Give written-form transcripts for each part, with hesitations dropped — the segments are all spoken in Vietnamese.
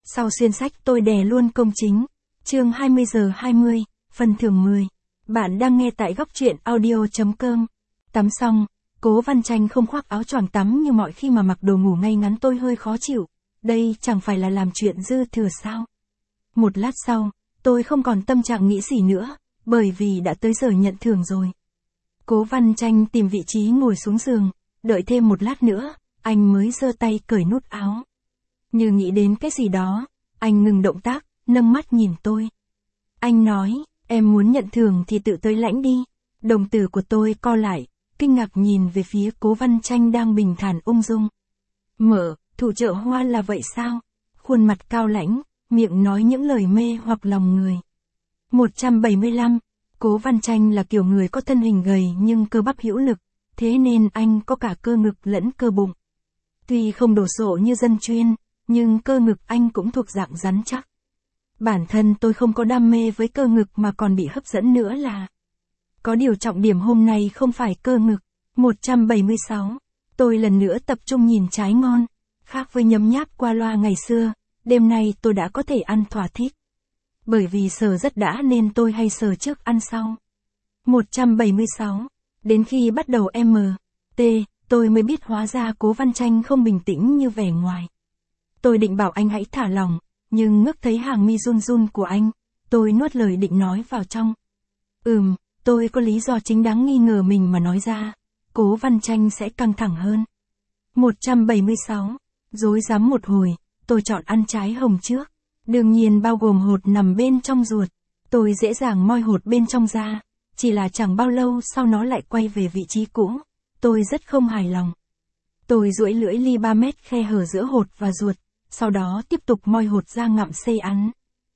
Sau xuyên sách tôi đè luôn công chính. Chương 20 giờ 20, phần thưởng 10. Bạn đang nghe tại góc truyện audio.com. Tắm xong, Cố Văn Tranh không khoác áo choàng tắm như mọi khi mà mặc đồ ngủ ngay ngắn, tôi hơi khó chịu. Đây chẳng phải là làm chuyện dư thừa sao? Một lát sau, tôi không còn tâm trạng nghĩ gì nữa, bởi vì đã tới giờ nhận thưởng rồi. Cố Văn Tranh tìm vị trí ngồi xuống giường, đợi thêm một lát nữa, anh mới giơ tay cởi nút áo. Như nghĩ đến cái gì đó, anh ngừng động tác, nâng mắt nhìn tôi. Anh nói, em muốn nhận thưởng thì tự tới lãnh đi. Đồng tử của tôi co lại, kinh ngạc nhìn về phía Cố Văn Tranh đang bình thản ung dung. Mở, thủ chợ hoa là vậy sao? Khuôn mặt cao lãnh, miệng nói những lời mê hoặc lòng người. 175. Cố Văn Tranh là kiểu người có thân hình gầy nhưng cơ bắp hữu lực, thế nên anh có cả cơ ngực lẫn cơ bụng. Tuy không đồ sộ như dân chuyên, nhưng cơ ngực anh cũng thuộc dạng rắn chắc. Bản thân tôi không có đam mê với cơ ngực mà còn bị hấp dẫn nữa là. Có điều trọng điểm hôm nay không phải cơ ngực. 176. Tôi lần nữa tập trung nhìn trái ngon. Khác với nhấm nháp qua loa ngày xưa, đêm nay tôi đã có thể ăn thỏa thích. Bởi vì sờ rất đã nên tôi hay sờ trước ăn sau. 176. Đến khi bắt đầu M.T, tôi mới biết hóa ra Cố Văn Tranh không bình tĩnh như vẻ ngoài. Tôi định bảo anh hãy thả lỏng, nhưng ngước thấy hàng mi run run của anh, tôi nuốt lời định nói vào trong. Tôi có lý do chính đáng nghi ngờ mình mà nói ra, Cố Văn Tranh sẽ căng thẳng hơn. 176. Dối dám một hồi, tôi chọn ăn trái hồng trước. Đương nhiên bao gồm hột nằm bên trong ruột. Tôi dễ dàng moi hột bên trong ra, chỉ là chẳng bao lâu sau nó lại quay về vị trí cũ. Tôi rất không hài lòng. Tôi duỗi lưỡi ly 3 mét khe hở giữa hột và ruột, sau đó tiếp tục moi hột ra ngậm xay ăn.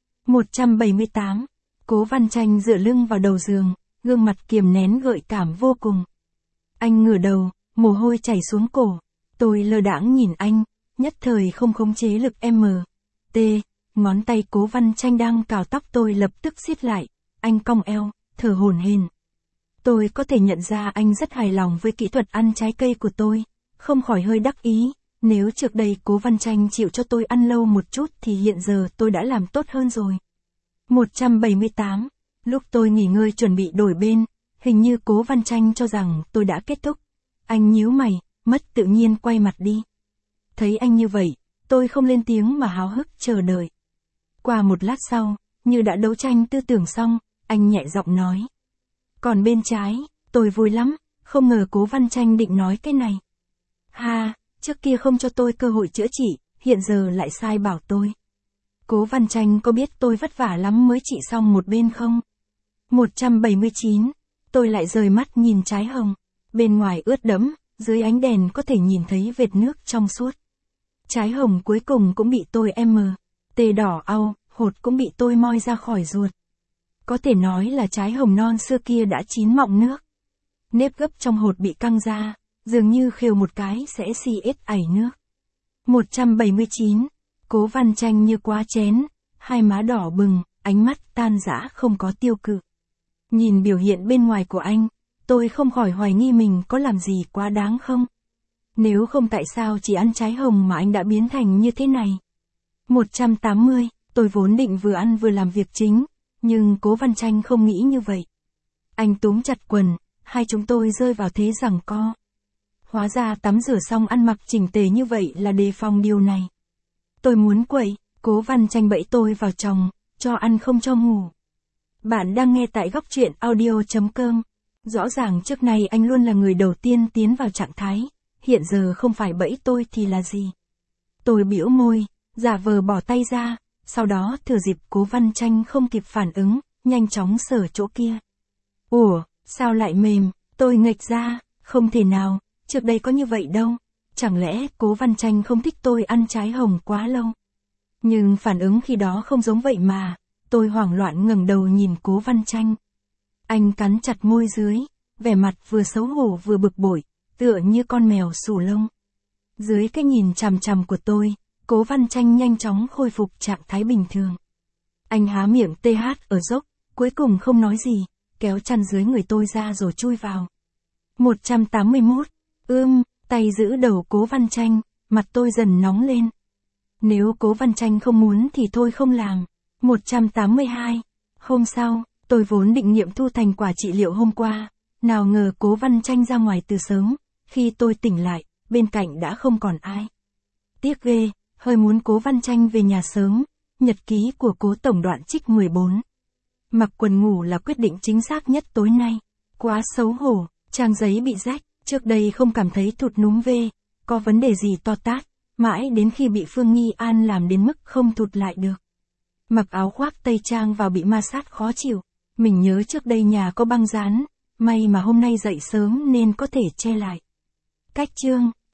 178. Cố Văn Tranh dựa lưng vào đầu giường, gương mặt kiềm nén gợi cảm vô cùng. Anh ngửa đầu, mồ hôi chảy xuống cổ. Tôi lơ đãng nhìn anh, nhất thời không khống chế lực M.T. Ngón tay Cố Văn Tranh đang cào tóc tôi lập tức siết lại. Anh cong eo, thở hổn hển. Tôi có thể nhận ra anh rất hài lòng với kỹ thuật ăn trái cây của tôi, không khỏi hơi đắc ý. Nếu trước đây Cố Văn Tranh chịu cho tôi ăn lâu một chút thì hiện giờ tôi đã làm tốt hơn rồi. 178. Lúc tôi nghỉ ngơi chuẩn bị đổi bên, hình như Cố Văn Tranh cho rằng tôi đã kết thúc. Anh nhíu mày, mất tự nhiên quay mặt đi. Thấy anh như vậy, tôi không lên tiếng mà háo hức chờ đợi. Qua một lát sau, như đã đấu tranh tư tưởng xong, anh nhẹ giọng nói. Còn bên trái, tôi vui lắm, không ngờ Cố Văn Tranh định nói cái này. Ha, trước kia không cho tôi cơ hội chữa trị, hiện giờ lại sai bảo tôi. Cố Văn Tranh có biết tôi vất vả lắm mới trị xong một bên không? 179. Tôi lại rời mắt nhìn trái hồng. Bên ngoài ướt đẫm, dưới ánh đèn có thể nhìn thấy vệt nước trong suốt. Trái hồng cuối cùng cũng bị tôi M.T đỏ au, hột cũng bị tôi moi ra khỏi ruột. Có thể nói là trái hồng non xưa kia đã chín mọng nước. Nếp gấp trong hột bị căng ra, dường như khều một cái sẽ xiết ảy nước. 179. Cố Văn Tranh như quá chén, hai má đỏ bừng, ánh mắt tan rã không có tiêu cự. Nhìn biểu hiện bên ngoài của anh, tôi không khỏi hoài nghi mình có làm gì quá đáng không? Nếu không tại sao chỉ ăn trái hồng mà anh đã biến thành như thế này? 180. Tôi vốn định vừa ăn vừa làm việc chính, nhưng Cố Văn Tranh không nghĩ như vậy. Anh túm chặt quần, hai chúng tôi rơi vào thế giằng co. Hóa ra tắm rửa xong ăn mặc chỉnh tề như vậy là đề phòng điều này. Tôi muốn quậy, Cố Văn Tranh bẫy tôi vào chồng, cho ăn không cho ngủ. Bạn đang nghe tại góc truyện audio.com. Rõ ràng trước nay anh luôn là người đầu tiên tiến vào trạng thái, hiện giờ không phải bẫy tôi thì là gì? Tôi bĩu môi, giả vờ bỏ tay ra, sau đó thừa dịp Cố Văn Tranh không kịp phản ứng, nhanh chóng sờ chỗ kia. Ủa, sao lại mềm? Tôi nghệch ra, không thể nào, trước đây có như vậy đâu. Chẳng lẽ Cố Văn Tranh không thích tôi ăn trái hồng quá lâu? Nhưng phản ứng khi đó không giống vậy mà. Tôi hoảng loạn ngẩng đầu nhìn Cố Văn Tranh. Anh cắn chặt môi dưới, vẻ mặt vừa xấu hổ vừa bực bội, tựa như con mèo xù lông. Dưới cái nhìn chằm chằm của tôi, Cố Văn Tranh nhanh chóng khôi phục trạng thái bình thường. Anh há miệng TH ở dốc, cuối cùng không nói gì, kéo chăn dưới người tôi ra rồi chui vào. 181. Tay giữ đầu Cố Văn Tranh, mặt tôi dần nóng lên. Nếu Cố Văn Tranh không muốn thì thôi không làm. 182. Hôm sau, tôi vốn định nghiệm thu thành quả trị liệu hôm qua. Nào ngờ Cố Văn Tranh ra ngoài từ sớm. Khi tôi tỉnh lại, bên cạnh đã không còn ai. Tiếc ghê, hơi muốn Cố Văn Tranh về nhà sớm. Nhật ký của Cố Tổng đoạn trích 14. Mặc quần ngủ là quyết định chính xác nhất tối nay. Quá xấu hổ, trang giấy bị rách, trước đây không cảm thấy thụt núm vê, có vấn đề gì to tát, mãi đến khi bị Phương Nghi An làm đến mức không thụt lại được. Mặc áo khoác tây trang vào bị ma sát khó chịu, mình nhớ trước đây nhà có băng dán, may mà hôm nay dậy sớm nên có thể che lại. Cách chương